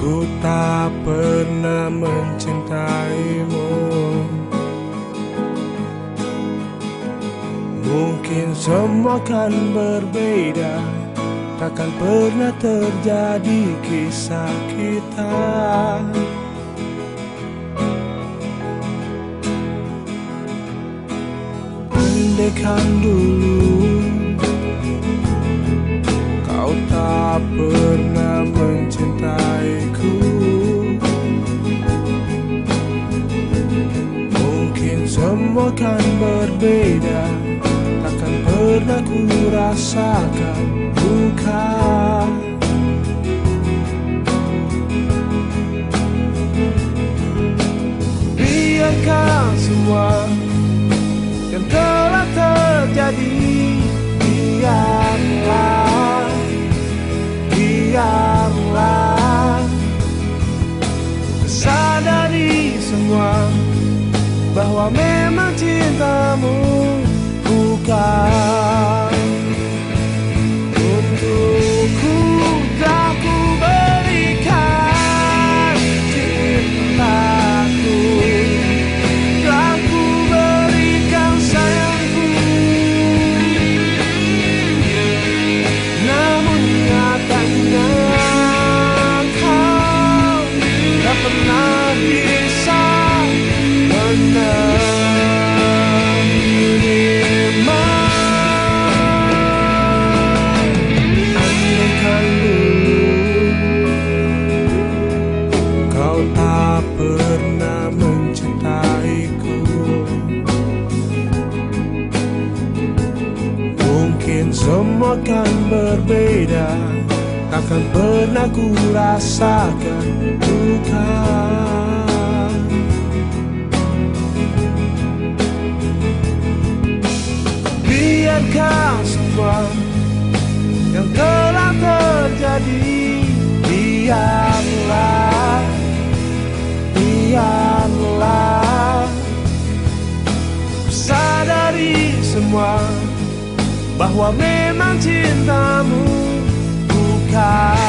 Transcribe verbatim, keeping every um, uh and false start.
Ku tak pernah mencintaimu. Mungkin semua kan berbeda, takkan pernah terjadi kisah kita. Andaikan dulu kau tak pernah mencintaiku, mungkin semua kan berbeda, takkan pernah ku rasakan duka. Biarkan semua yang telah terjadi, biarlah, biarlah. Sadari semua bahwa memang cintamu bukan untukku. Tak ku berikan cintaku, tak ku berikan sayangku, namun nyatanya kau tak pernah bisa menerima. Andaikan dulu kau tak pernah mencintaiku, mungkin semua kan berbeda, takkan pernah ku rasakan duka. Biarkan semua yang telah terjadi, biarlah, biarlah. Sadari semua bahwa memang cintamu bukan